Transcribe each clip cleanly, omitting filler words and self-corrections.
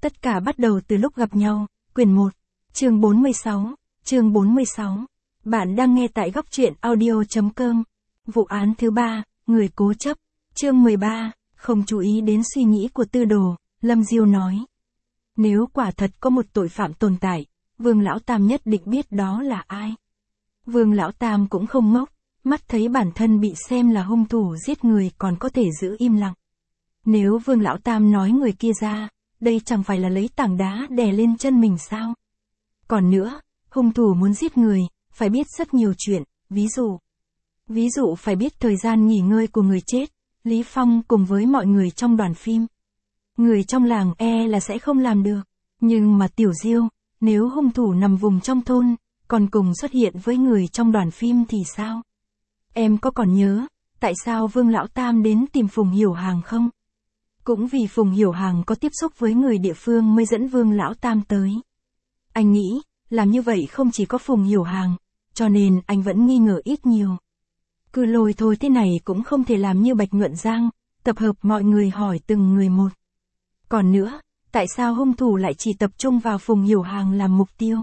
Tất cả bắt đầu từ lúc gặp nhau, quyển 1, chương 46. Bạn đang nghe tại góc truyện audio.com. Vụ án thứ 3, người cố chấp, chương 13, không chú ý đến suy nghĩ của Tư Đồ, Lâm Diêu nói. Nếu quả thật có một tội phạm tồn tại, Vương Lão Tam nhất định biết đó là ai. Vương Lão Tam cũng không ngốc, mắt thấy bản thân bị xem là hung thủ giết người còn có thể giữ im lặng. Nếu Vương Lão Tam nói người kia ra, đây chẳng phải là lấy tảng đá đè lên chân mình sao? Còn nữa, hung thủ muốn giết người, phải biết rất nhiều chuyện, ví dụ phải biết thời gian nghỉ ngơi của người chết, Lý Phong cùng với mọi người trong đoàn phim. Người trong làng là sẽ không làm được, nhưng mà Tiểu Diêu, nếu hung thủ nằm vùng trong thôn, còn cùng xuất hiện với người trong đoàn phim thì sao? Em có còn nhớ, tại sao Vương Lão Tam đến tìm Phùng Hiểu Hàng không? Cũng vì Phùng Hiểu Hàng có tiếp xúc với người địa phương mới dẫn Vương Lão Tam tới. Anh nghĩ, làm như vậy không chỉ có Phùng Hiểu Hàng, cho nên anh vẫn nghi ngờ ít nhiều. Cứ lôi thôi thế này cũng không thể làm như Bạch Nhuận Giang, tập hợp mọi người hỏi từng người một. Còn nữa, tại sao hung thủ lại chỉ tập trung vào Phùng Hiểu Hàng làm mục tiêu?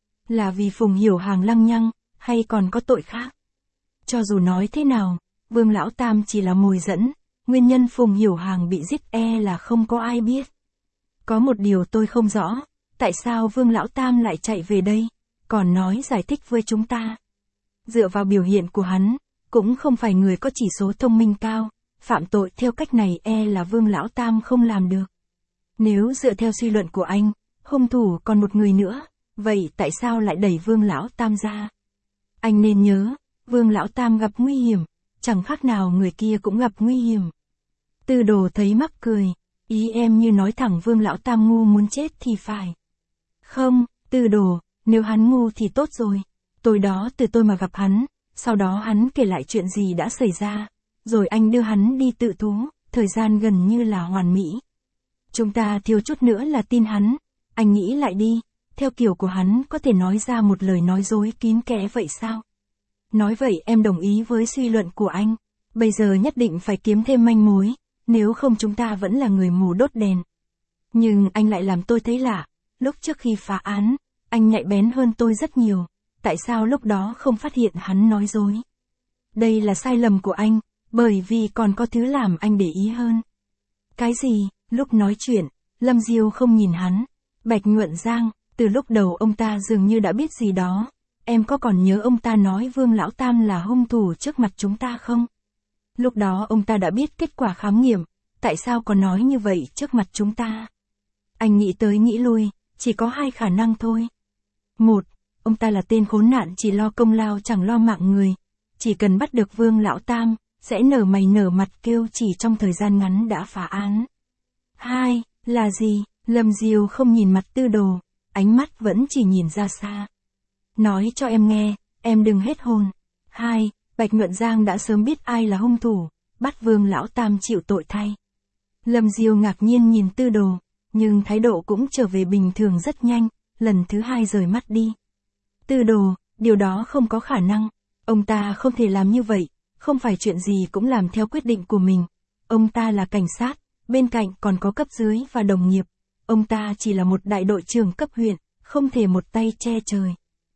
Là vì Phùng Hiểu Hàng lăng nhăng, hay còn có tội khác? Cho dù nói thế nào, Vương Lão Tam chỉ là mồi dẫn, nguyên nhân Phùng Hiểu Hàng bị giết là không có ai biết. Có một điều tôi không rõ, tại sao Vương Lão Tam lại chạy về đây, còn nói giải thích với chúng ta. Dựa vào biểu hiện của hắn, cũng không phải người có chỉ số thông minh cao, phạm tội theo cách này là Vương Lão Tam không làm được. Nếu dựa theo suy luận của anh, hung thủ còn một người nữa, vậy tại sao lại đẩy Vương Lão Tam ra? Anh nên nhớ, Vương Lão Tam gặp nguy hiểm, chẳng khác nào người kia cũng gặp nguy hiểm. Tư Đồ thấy mắc cười, ý em như nói thẳng Vương Lão Tam ngu muốn chết thì phải. Không, Tư Đồ, nếu hắn ngu thì tốt rồi. Tối đó tôi mà gặp hắn, sau đó hắn kể lại chuyện gì đã xảy ra, rồi anh đưa hắn đi tự thú, thời gian gần như là hoàn mỹ. Chúng ta thiếu chút nữa là tin hắn, anh nghĩ lại đi, theo kiểu của hắn có thể nói ra một lời nói dối kín kẽ vậy sao? Nói vậy em đồng ý với suy luận của anh, bây giờ nhất định phải kiếm thêm manh mối, nếu không chúng ta vẫn là người mù đốt đèn. Nhưng anh lại làm tôi thấy lạ, lúc trước khi phá án, anh nhạy bén hơn tôi rất nhiều, tại sao lúc đó không phát hiện hắn nói dối? Đây là sai lầm của anh, bởi vì còn có thứ làm anh để ý hơn. Cái gì? Lúc nói chuyện, Lâm Diêu không nhìn hắn. Bạch Nhuận Giang, từ lúc đầu ông ta dường như đã biết gì đó. Em có còn nhớ ông ta nói Vương Lão Tam là hung thủ trước mặt chúng ta không? Lúc đó ông ta đã biết kết quả khám nghiệm, tại sao còn nói như vậy trước mặt chúng ta? Anh nghĩ tới nghĩ lui, chỉ có hai khả năng thôi. Một, ông ta là tên khốn nạn chỉ lo công lao chẳng lo mạng người. Chỉ cần bắt được Vương Lão Tam, sẽ nở mày nở mặt kêu chỉ trong thời gian ngắn đã phá án. Hai, là gì? Lâm Diêu không nhìn mặt Tư Đồ, ánh mắt vẫn chỉ nhìn ra xa. Nói cho em nghe, em đừng hết hồn. Hai, Bạch Nhuận Giang đã sớm biết ai là hung thủ, bắt Vương Lão Tam chịu tội thay. Lâm Diêu ngạc nhiên nhìn Tư Đồ, nhưng thái độ cũng trở về bình thường rất nhanh, lần thứ hai rời mắt đi. Tư Đồ, điều đó không có khả năng, ông ta không thể làm như vậy, không phải chuyện gì cũng làm theo quyết định của mình. Ông ta là cảnh sát, bên cạnh còn có cấp dưới và đồng nghiệp. Ông ta chỉ là một đại đội trưởng cấp huyện, không thể một tay che trời.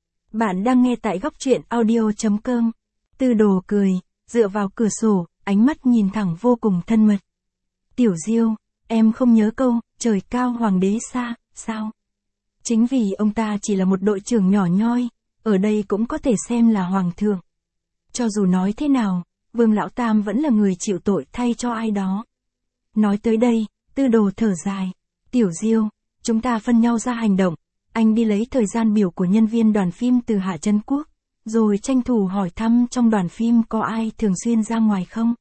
Bạn đang nghe tại góc truyện audio.com. Tư Đồ cười, dựa vào cửa sổ, ánh mắt nhìn thẳng vô cùng thân mật. Tiểu Diêu, em không nhớ câu, trời cao hoàng đế xa, sao? Chính vì ông ta chỉ là một đội trưởng nhỏ nhoi, ở đây cũng có thể xem là hoàng thượng. Cho dù nói thế nào, Vương Lão Tam vẫn là người chịu tội thay cho ai đó. Nói tới đây, Tư Đồ thở dài. Tiểu Diêu, chúng ta phân nhau ra hành động. Anh đi lấy thời gian biểu của nhân viên đoàn phim từ Hạ Trấn Quốc, rồi tranh thủ hỏi thăm trong đoàn phim có ai thường xuyên ra ngoài không.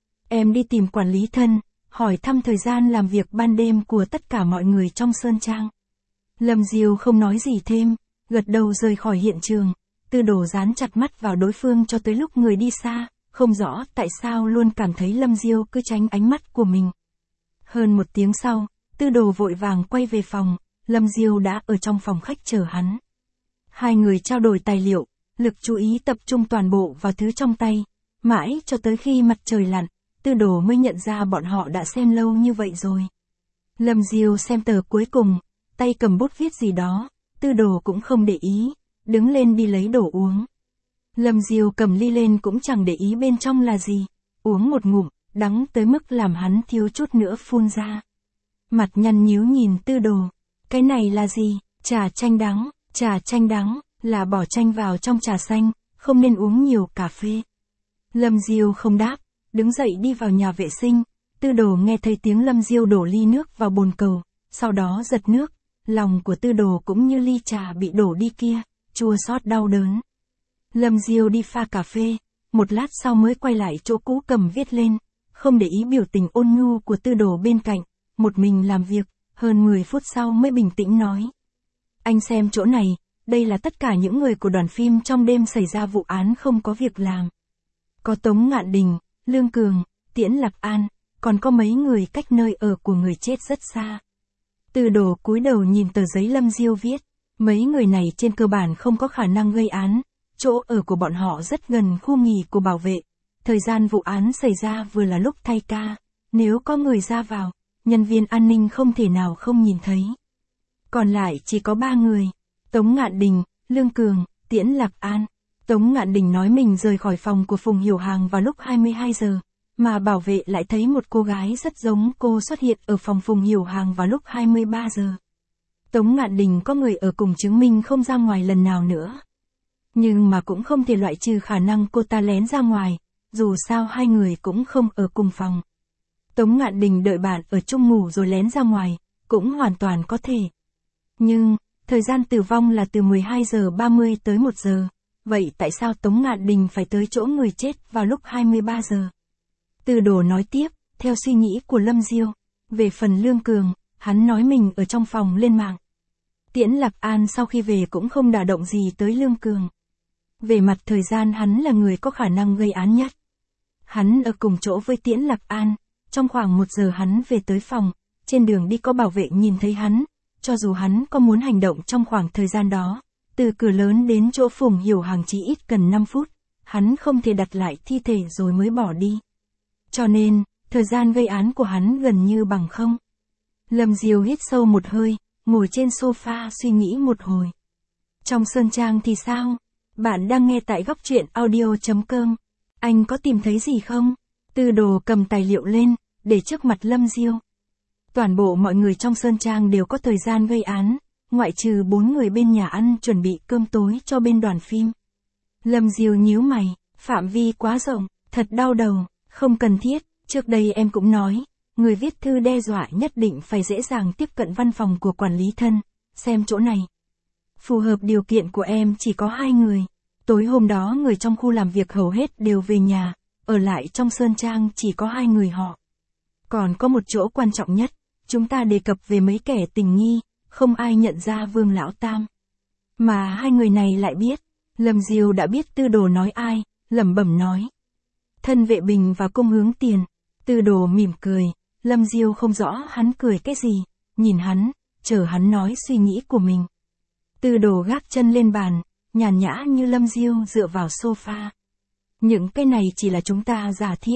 Em đi tìm quản lý thân, hỏi thăm thời gian làm việc ban đêm của tất cả mọi người trong Sơn Trang. Lâm Diêu không nói gì thêm, gật đầu rời khỏi hiện trường. Tư Đồ dán chặt mắt vào đối phương cho tới lúc người đi xa, không rõ tại sao luôn cảm thấy Lâm Diêu cứ tránh ánh mắt của mình. Hơn một tiếng sau, Tư Đồ vội vàng quay về phòng, Lâm Diêu đã ở trong phòng khách chờ hắn. Hai người trao đổi tài liệu, lực chú ý tập trung toàn bộ vào thứ trong tay, mãi cho tới khi mặt trời lặn, Tư Đồ mới nhận ra bọn họ đã xem lâu như vậy rồi. Lâm Diêu xem tờ cuối cùng, tay cầm bút viết gì đó, Tư Đồ cũng không để ý, đứng lên đi lấy đồ uống. Lâm Diêu cầm ly lên cũng chẳng để ý bên trong là gì, uống một ngụm, đắng tới mức làm hắn thiếu chút nữa phun ra. Mặt nhăn nhíu nhìn Tư Đồ, cái này là gì? Trà chanh đắng, là bỏ chanh vào trong trà xanh, không nên uống nhiều cà phê. Lâm Diêu không đáp, đứng dậy đi vào nhà vệ sinh. Tư Đồ nghe thấy tiếng Lâm Diêu đổ ly nước vào bồn cầu, sau đó giật nước, lòng của Tư Đồ cũng như ly trà bị đổ đi kia, chua xót đau đớn. Lâm Diêu đi pha cà phê, một lát sau mới quay lại chỗ cũ cầm viết lên, không để ý biểu tình ôn nhu của Tư Đồ bên cạnh, một mình làm việc, hơn 10 phút sau mới bình tĩnh nói. Anh xem chỗ này, đây là tất cả những người của đoàn phim trong đêm xảy ra vụ án không có việc làm. Có Tống Ngạn Đình, Lương Cường, Tiễn Lạc An, còn có mấy người cách nơi ở của người chết rất xa. Tư Đồ cúi đầu nhìn tờ giấy Lâm Diêu viết, mấy người này trên cơ bản không có khả năng gây án, chỗ ở của bọn họ rất gần khu nghỉ của bảo vệ, thời gian vụ án xảy ra vừa là lúc thay ca, nếu có người ra vào, nhân viên an ninh không thể nào không nhìn thấy. Còn lại chỉ có 3 người, Tống Ngạn Đình, Lương Cường, Tiễn Lạc An. Tống Ngạn Đình nói mình rời khỏi phòng của Phùng Hiểu Hàng vào lúc 22 giờ, mà bảo vệ lại thấy một cô gái rất giống cô xuất hiện ở phòng Phùng Hiểu Hàng vào lúc 23 giờ. Tống Ngạn Đình có người ở cùng chứng minh không ra ngoài lần nào nữa. Nhưng mà cũng không thể loại trừ khả năng cô ta lén ra ngoài, dù sao hai người cũng không ở cùng phòng. Tống Ngạn Đình đợi bạn ở chung ngủ rồi lén ra ngoài, cũng hoàn toàn có thể. Nhưng, thời gian tử vong là từ 12 giờ 30 tới 1 giờ, vậy tại sao Tống Ngạn Đình phải tới chỗ người chết vào lúc 23 giờ? Tư Đồ nói tiếp, theo suy nghĩ của Lâm Diêu, về phần Lương Cường, hắn nói mình ở trong phòng lên mạng. Tiễn Lạc An sau khi về cũng không đả động gì tới Lương Cường. Về mặt thời gian hắn là người có khả năng gây án nhất. Hắn ở cùng chỗ với Tiễn Lạc An, trong khoảng 1 giờ hắn về tới phòng, trên đường đi có bảo vệ nhìn thấy hắn, cho dù hắn có muốn hành động trong khoảng thời gian đó, từ cửa lớn đến chỗ Phùng Hiểu Hàng chỉ ít cần 5 phút, hắn không thể đặt lại thi thể rồi mới bỏ đi. Cho nên, thời gian gây án của hắn gần như bằng không. Lâm Diêu hít sâu một hơi, ngồi trên sofa suy nghĩ một hồi. Trong Sơn Trang thì sao? Bạn đang nghe tại góc truyện audio.com. Anh có tìm thấy gì không? Tư Đồ cầm tài liệu lên, để trước mặt Lâm Diêu. Toàn bộ mọi người trong Sơn Trang đều có thời gian gây án, ngoại trừ 4 người bên nhà ăn chuẩn bị cơm tối cho bên đoàn phim. Lâm Diêu nhíu mày, phạm vi quá rộng, thật đau đầu, không cần thiết, trước đây em cũng nói, người viết thư đe dọa nhất định phải dễ dàng tiếp cận văn phòng của quản lý thân, xem chỗ này. Phù hợp điều kiện của em chỉ có 2 người, tối hôm đó người trong khu làm việc hầu hết đều về nhà, ở lại trong Sơn Trang chỉ có 2 người họ. Còn có một chỗ quan trọng nhất, chúng ta đề cập về mấy kẻ tình nghi, không ai nhận ra Vương Lão Tam. Mà 2 người này lại biết, Lâm Diêu đã biết Tư Đồ nói ai, lẩm bẩm nói. Thân Vệ Bình và Cung Hướng Tiền. Tư Đồ mỉm cười, Lâm Diêu không rõ hắn cười cái gì, nhìn hắn, chờ hắn nói suy nghĩ của mình. Tư Đồ gác chân lên bàn, nhàn nhã như Lâm Diêu dựa vào sofa. Những cái này chỉ là chúng ta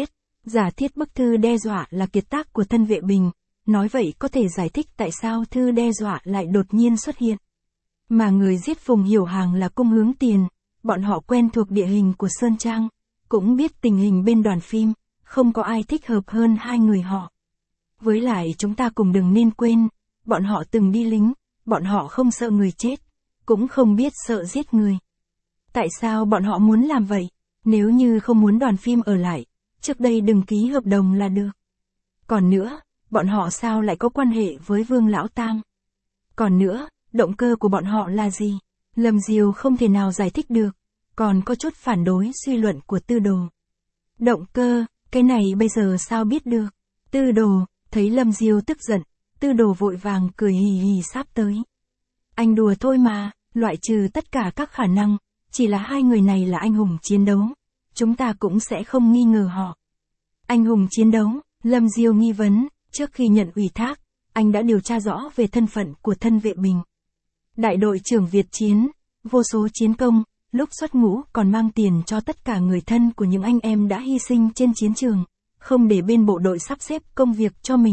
giả thiết bức thư đe dọa là kiệt tác của Thân Vệ Bình, nói vậy có thể giải thích tại sao thư đe dọa lại đột nhiên xuất hiện. Mà người giết Phùng Hiểu Hàng là Cung Hướng Tiền, bọn họ quen thuộc địa hình của Sơn Trang, cũng biết tình hình bên đoàn phim, không có ai thích hợp hơn 2 người họ. Với lại chúng ta cùng đừng nên quên, bọn họ từng đi lính, bọn họ không sợ người chết, cũng không biết sợ giết người. Tại sao bọn họ muốn làm vậy? Nếu như không muốn đoàn phim ở lại, trước đây đừng ký hợp đồng là được. Còn nữa, bọn họ sao lại có quan hệ với Vương Lão Tam? Còn nữa, động cơ của bọn họ là gì? Lâm Diêu không thể nào giải thích được, còn có chút phản đối suy luận của Tư Đồ. Động cơ, cái này bây giờ sao biết được? Tư Đồ, thấy Lâm Diêu tức giận, Tư Đồ vội vàng cười hì hì sáp tới. Anh đùa thôi mà, loại trừ tất cả các khả năng, chỉ là 2 người này là anh hùng chiến đấu, chúng ta cũng sẽ không nghi ngờ họ. Anh hùng chiến đấu, Lâm Diêu nghi vấn, trước khi nhận ủy thác, anh đã điều tra rõ về thân phận của Thân Vệ Bình. Đại đội trưởng Việt Chiến, vô số chiến công, lúc xuất ngũ còn mang tiền cho tất cả người thân của những anh em đã hy sinh trên chiến trường, không để bên bộ đội sắp xếp công việc cho mình,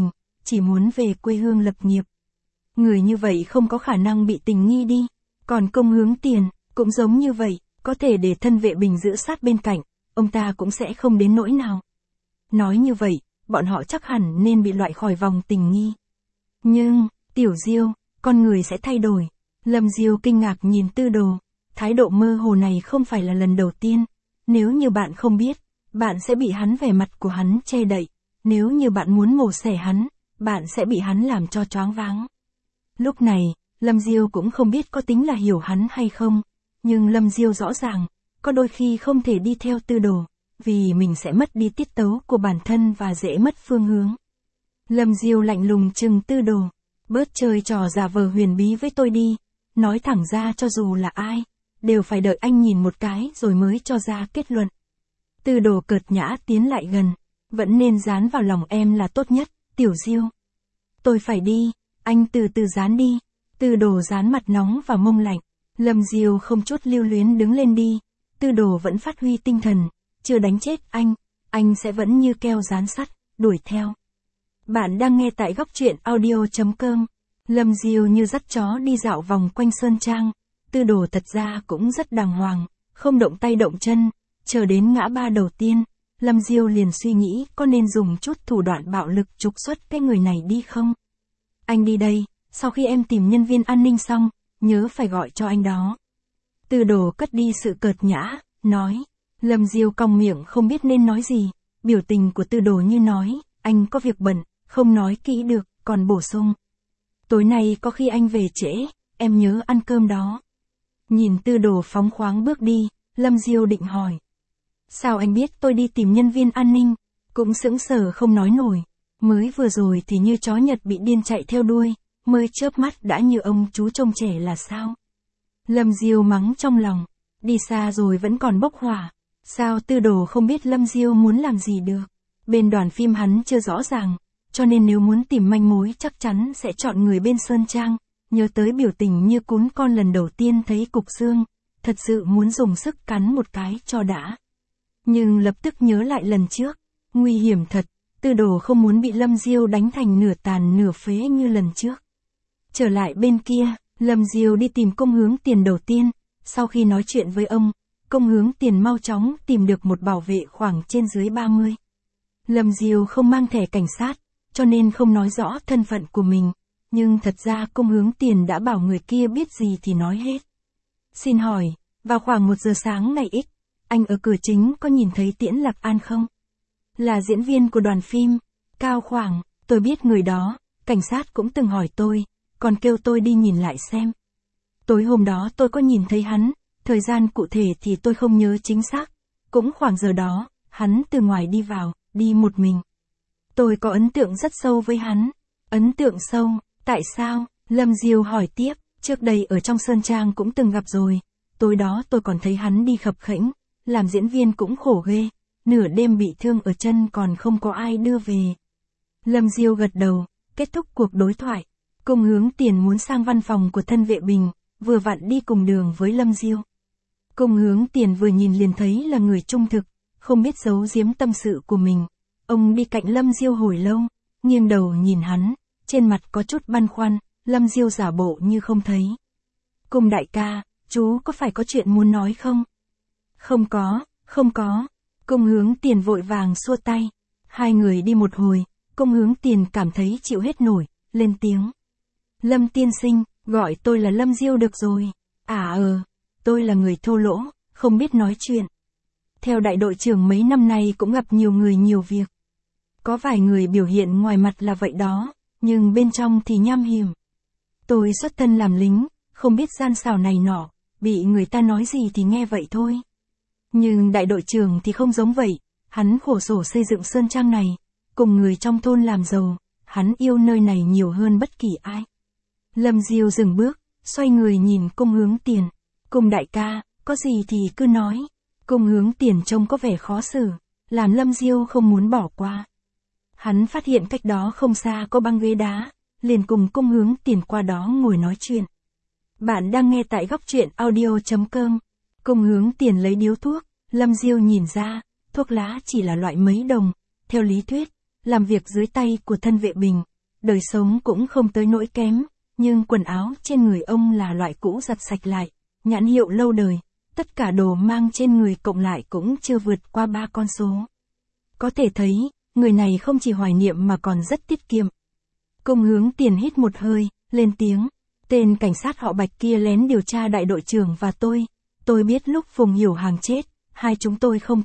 chỉ muốn về quê hương lập nghiệp. Người như vậy không có khả năng bị tình nghi đi. Còn Công Hướng Tiền, cũng giống như vậy, có thể để Thân Vệ Bình giữ sát bên cạnh, ông ta cũng sẽ không đến nỗi nào. Nói như vậy, bọn họ chắc hẳn nên bị loại khỏi vòng tình nghi. Nhưng, Tiểu Diêu, con người sẽ thay đổi. Lâm Diêu kinh ngạc nhìn Tư Đồ, thái độ mơ hồ này không phải là lần đầu tiên. Nếu như bạn không biết, bạn sẽ bị hắn vẻ mặt của hắn che đậy. Nếu như bạn muốn mổ xẻ hắn, bạn sẽ bị hắn làm cho choáng váng. Lúc này, Lâm Diêu cũng không biết có tính là hiểu hắn hay không, nhưng Lâm Diêu rõ ràng, có đôi khi không thể đi theo Tư Đồ, vì mình sẽ mất đi tiết tấu của bản thân và dễ mất phương hướng. Lâm Diêu lạnh lùng trừng Tư Đồ, bớt chơi trò giả vờ huyền bí với tôi đi, nói thẳng ra cho dù là ai, đều phải đợi anh nhìn một cái rồi mới cho ra kết luận. Tư Đồ cợt nhã tiến lại gần, vẫn nên dán vào lòng em là tốt nhất, Tiểu Diêu. Tôi phải đi, anh từ từ dán đi. Tư Đồ dán mặt nóng và mông lạnh. Lâm Diêu không chút lưu luyến đứng lên đi. Tư Đồ vẫn phát huy tinh thần, chưa đánh chết anh sẽ vẫn như keo dán sắt, đuổi theo. Bạn đang nghe tại góc truyện audio.com. Lâm Diêu như dắt chó đi dạo vòng quanh Sơn Trang. Tư Đồ thật ra cũng rất đàng hoàng, không động tay động chân. Chờ đến ngã ba đầu tiên, Lâm Diêu liền suy nghĩ có nên dùng chút thủ đoạn bạo lực trục xuất cái người này đi không? Anh đi đây, sau khi em tìm nhân viên an ninh xong, nhớ phải gọi cho anh đó. Tư Đồ cất đi sự cợt nhã, nói. Lâm Diêu cong miệng không biết nên nói gì, biểu tình của Tư Đồ như nói, anh có việc bận, không nói kỹ được, còn bổ sung. Tối nay có khi anh về trễ, em nhớ ăn cơm đó. Nhìn Tư Đồ phóng khoáng bước đi, Lâm Diêu định hỏi. Sao anh biết tôi đi tìm nhân viên an ninh? Cũng sững sờ không nói nổi. Mới vừa rồi thì như chó Nhật bị điên chạy theo đuôi, mới chớp mắt đã như ông chú trông trẻ là sao? Lâm Diêu mắng trong lòng, đi xa rồi vẫn còn bốc hỏa. Sao Tư Đồ không biết Lâm Diêu muốn làm gì được? Bên đoàn phim hắn chưa rõ ràng, cho nên nếu muốn tìm manh mối chắc chắn sẽ chọn người bên Sơn Trang. Nhớ tới biểu tình như cún con lần đầu tiên thấy cục xương, thật sự muốn dùng sức cắn một cái cho đã. Nhưng lập tức nhớ lại lần trước, nguy hiểm thật, Tư Đồ không muốn bị Lâm Diêu đánh thành nửa tàn nửa phế như lần trước. Trở lại bên kia, Lâm Diêu đi tìm Công Hướng Tiền đầu tiên, sau khi nói chuyện với ông, Công Hướng Tiền mau chóng tìm được một bảo vệ khoảng trên dưới 30. Lâm Diêu không mang thẻ cảnh sát, cho nên không nói rõ thân phận của mình, nhưng thật ra Công Hướng Tiền đã bảo người kia biết gì thì nói hết. Xin hỏi, vào khoảng 1 giờ sáng ngày X, anh ở cửa chính có nhìn thấy Tiễn Lạc An không? Là diễn viên của đoàn phim, Cao Khoảng, tôi biết người đó, cảnh sát cũng từng hỏi tôi, còn kêu tôi đi nhìn lại xem. Tối hôm đó tôi có nhìn thấy hắn, thời gian cụ thể thì tôi không nhớ chính xác, cũng khoảng giờ đó, hắn từ ngoài đi vào, đi một mình. Tôi có ấn tượng rất sâu với hắn. Ấn tượng sâu, tại sao? Lâm Diêu hỏi tiếp, trước đây ở trong Sơn Trang cũng từng gặp rồi, tối đó tôi còn thấy hắn đi khập khễnh, làm diễn viên cũng khổ ghê, nửa đêm bị thương ở chân còn không có ai đưa về. Lâm Diêu gật đầu, kết thúc cuộc đối thoại. Công Hướng Tiền muốn sang văn phòng của Thân Vệ Bình, vừa vặn đi cùng đường với Lâm Diêu. Công Hướng Tiền vừa nhìn liền thấy là người trung thực, không biết giấu giếm tâm sự của mình. Ông đi cạnh Lâm Diêu hồi lâu, nghiêng đầu nhìn hắn, trên mặt có chút băn khoăn, Lâm Diêu giả bộ như không thấy. Cung đại ca, chú có phải có chuyện muốn nói không? Không có. Công Hướng Tiền vội vàng xua tay. Hai người đi một hồi, Công Hướng Tiền cảm thấy chịu hết nổi, lên tiếng. Lâm tiên sinh, gọi tôi là Lâm Diêu được rồi. Tôi là người thô lỗ, không biết nói chuyện. Theo đại đội trưởng mấy năm nay cũng gặp nhiều người nhiều việc. Có vài người biểu hiện ngoài mặt là vậy đó, nhưng bên trong thì nham hiểm. Tôi xuất thân làm lính, không biết gian xảo này nọ, bị người ta nói gì thì nghe vậy thôi. Nhưng đại đội trưởng thì không giống vậy, hắn khổ sở xây dựng Sơn Trang này, cùng người trong thôn làm giàu, hắn yêu nơi này nhiều hơn bất kỳ ai. Lâm Diêu dừng bước, xoay người nhìn Công Hướng Tiền. Cung đại ca, có gì thì cứ nói. Công Hướng Tiền trông có vẻ khó xử, làm Lâm Diêu không muốn bỏ qua. Hắn phát hiện cách đó không xa có băng ghế đá, liền cùng Công Hướng Tiền qua đó ngồi nói chuyện. Bạn đang nghe tại góc truyện audio.com. Công Hướng Tiền lấy điếu thuốc, Lâm Diêu nhìn ra, thuốc lá chỉ là loại mấy đồng, theo lý thuyết, làm việc dưới tay của Thân Vệ Bình, đời sống cũng không tới nỗi kém, nhưng quần áo trên người ông là loại cũ giặt sạch lại, nhãn hiệu lâu đời, tất cả đồ mang trên người cộng lại cũng chưa vượt qua 3 con số. Có thể thấy, người này không chỉ hoài niệm mà còn rất tiết kiệm. Công Hướng Tiền hít một hơi, lên tiếng, tên cảnh sát họ Bạch kia lén điều tra đại đội trưởng và tôi biết lúc Phùng Hiểu Hàng chết, hai chúng tôi không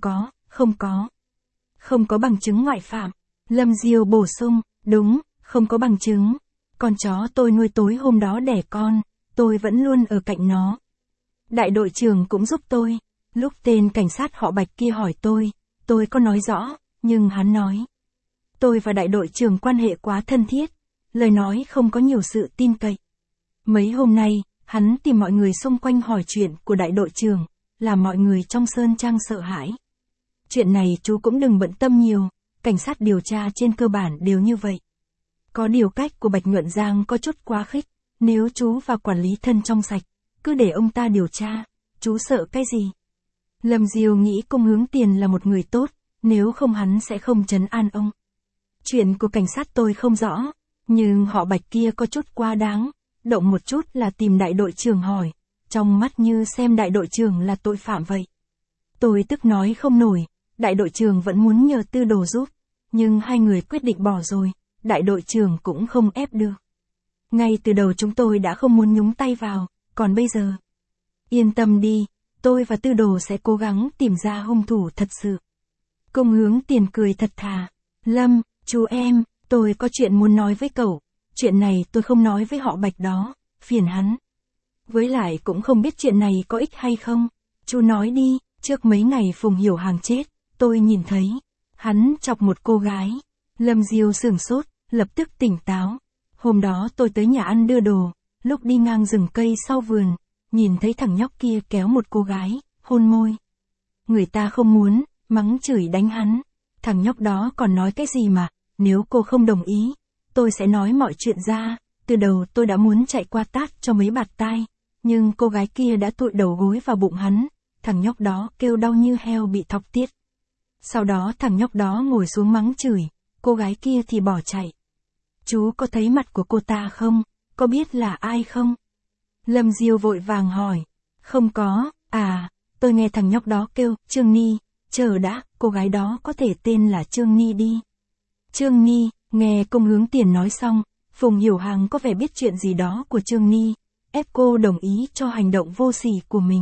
có bằng chứng ngoại phạm. Lâm Diêu bổ sung, đúng, không có bằng chứng. Con chó tôi nuôi tối hôm đó đẻ con, tôi vẫn luôn ở cạnh nó. Đại đội trưởng cũng giúp tôi. Lúc tên cảnh sát họ Bạch kia hỏi tôi có nói rõ, nhưng hắn nói. Tôi và đại đội trưởng quan hệ quá thân thiết, lời nói không có nhiều sự tin cậy. Mấy hôm nay, hắn tìm mọi người xung quanh hỏi chuyện của đại đội trưởng, làm mọi người trong Sơn Trang sợ hãi. Chuyện này chú cũng đừng bận tâm nhiều, cảnh sát điều tra trên cơ bản đều như vậy. Có điều cách của Bạch Nhuận Giang có chút quá khích, nếu chú và quản lý thân trong sạch, cứ để ông ta điều tra, chú sợ cái gì? Lâm Diêu nghĩ Công Hướng Tiền là một người tốt, nếu không hắn sẽ không trấn an ông. Chuyện của cảnh sát tôi không rõ, nhưng họ Bạch kia có chút quá đáng, động một chút là tìm đại đội trưởng hỏi, trong mắt như xem đại đội trưởng là tội phạm vậy. Tôi tức nói không nổi, đại đội trưởng vẫn muốn nhờ Tư Đồ giúp, nhưng hai người quyết định bỏ rồi, đại đội trưởng cũng không ép được. Ngay từ đầu chúng tôi đã không muốn nhúng tay vào, còn bây giờ. Yên tâm đi, tôi và Tư Đồ sẽ cố gắng tìm ra hung thủ thật sự. Công Hướng Tiền cười thật thà. Lâm, chú em, tôi có chuyện muốn nói với cậu. Chuyện này tôi không nói với họ Bạch đó, phiền hắn. Với lại cũng không biết chuyện này có ích hay không. Chú nói đi, trước mấy ngày Phùng Hiểu Hàng chết, tôi nhìn thấy. Hắn chọc một cô gái. Lâm Diêu sửng sốt, lập tức tỉnh táo. Hôm đó tôi tới nhà ăn đưa đồ, lúc đi ngang rừng cây sau vườn, nhìn thấy thằng nhóc kia kéo một cô gái, hôn môi. Người ta không muốn, mắng chửi đánh hắn. Thằng nhóc đó còn nói cái gì mà, nếu cô không đồng ý, tôi sẽ nói mọi chuyện ra. Từ đầu tôi đã muốn chạy qua tát cho mấy bạt tai, nhưng cô gái kia đã tụi đầu gối vào bụng hắn, thằng nhóc đó kêu đau như heo bị thọc tiết. Sau đó thằng nhóc đó ngồi xuống mắng chửi, cô gái kia thì bỏ chạy. Chú có thấy mặt của cô ta không? Có biết là ai không? Lâm Diêu vội vàng hỏi. Không có, tôi nghe thằng nhóc đó kêu, Trương Ni, chờ đã, cô gái đó có thể tên là Trương Ni đi. Trương Ni, nghe Công Hướng Tiền nói xong, Phùng Hiểu Hàng có vẻ biết chuyện gì đó của Trương Ni, ép cô đồng ý cho hành động vô sỉ của mình.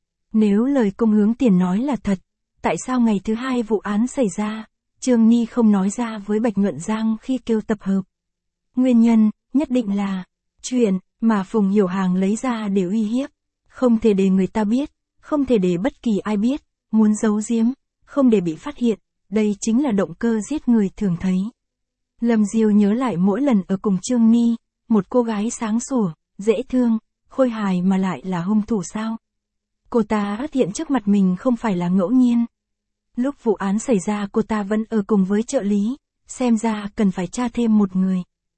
Nếu lời Công Hướng Tiền nói là thật, tại sao ngày thứ hai vụ án xảy ra, Trương Ni không nói ra với Bạch Nhuận Giang khi kêu tập hợp? Nguyên nhân, nhất định là, chuyện mà Phùng Hiểu Hàng lấy ra để uy hiếp. Không thể để người ta biết, không thể để bất kỳ ai biết, muốn giấu giếm, không để bị phát hiện, đây chính là động cơ giết người thường thấy. Lâm Diêu nhớ lại mỗi lần ở cùng Trương Ni, một cô gái sáng sủa, dễ thương, khôi hài mà lại là hung thủ sao? Cô ta xuất hiện trước mặt mình không phải là ngẫu nhiên. Lúc vụ án xảy ra cô ta vẫn ở cùng với trợ lý, xem ra cần phải tra thêm một người.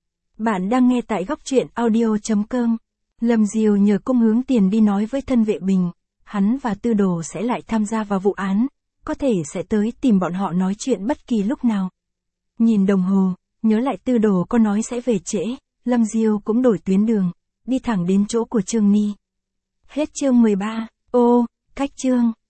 Bạn đang nghe tại góc truyện audio.com. Lâm Diêu nhờ Công Hướng Tiền đi nói với thân vệ Bình, hắn và Tư Đồ sẽ lại tham gia vào vụ án, có thể sẽ tới tìm bọn họ nói chuyện bất kỳ lúc nào. Nhìn đồng hồ, nhớ lại Tư Đồ có nói sẽ về trễ, Lâm Diêu cũng đổi tuyến đường, đi thẳng đến chỗ của Trương Ni. Hết chương 13, cách chương.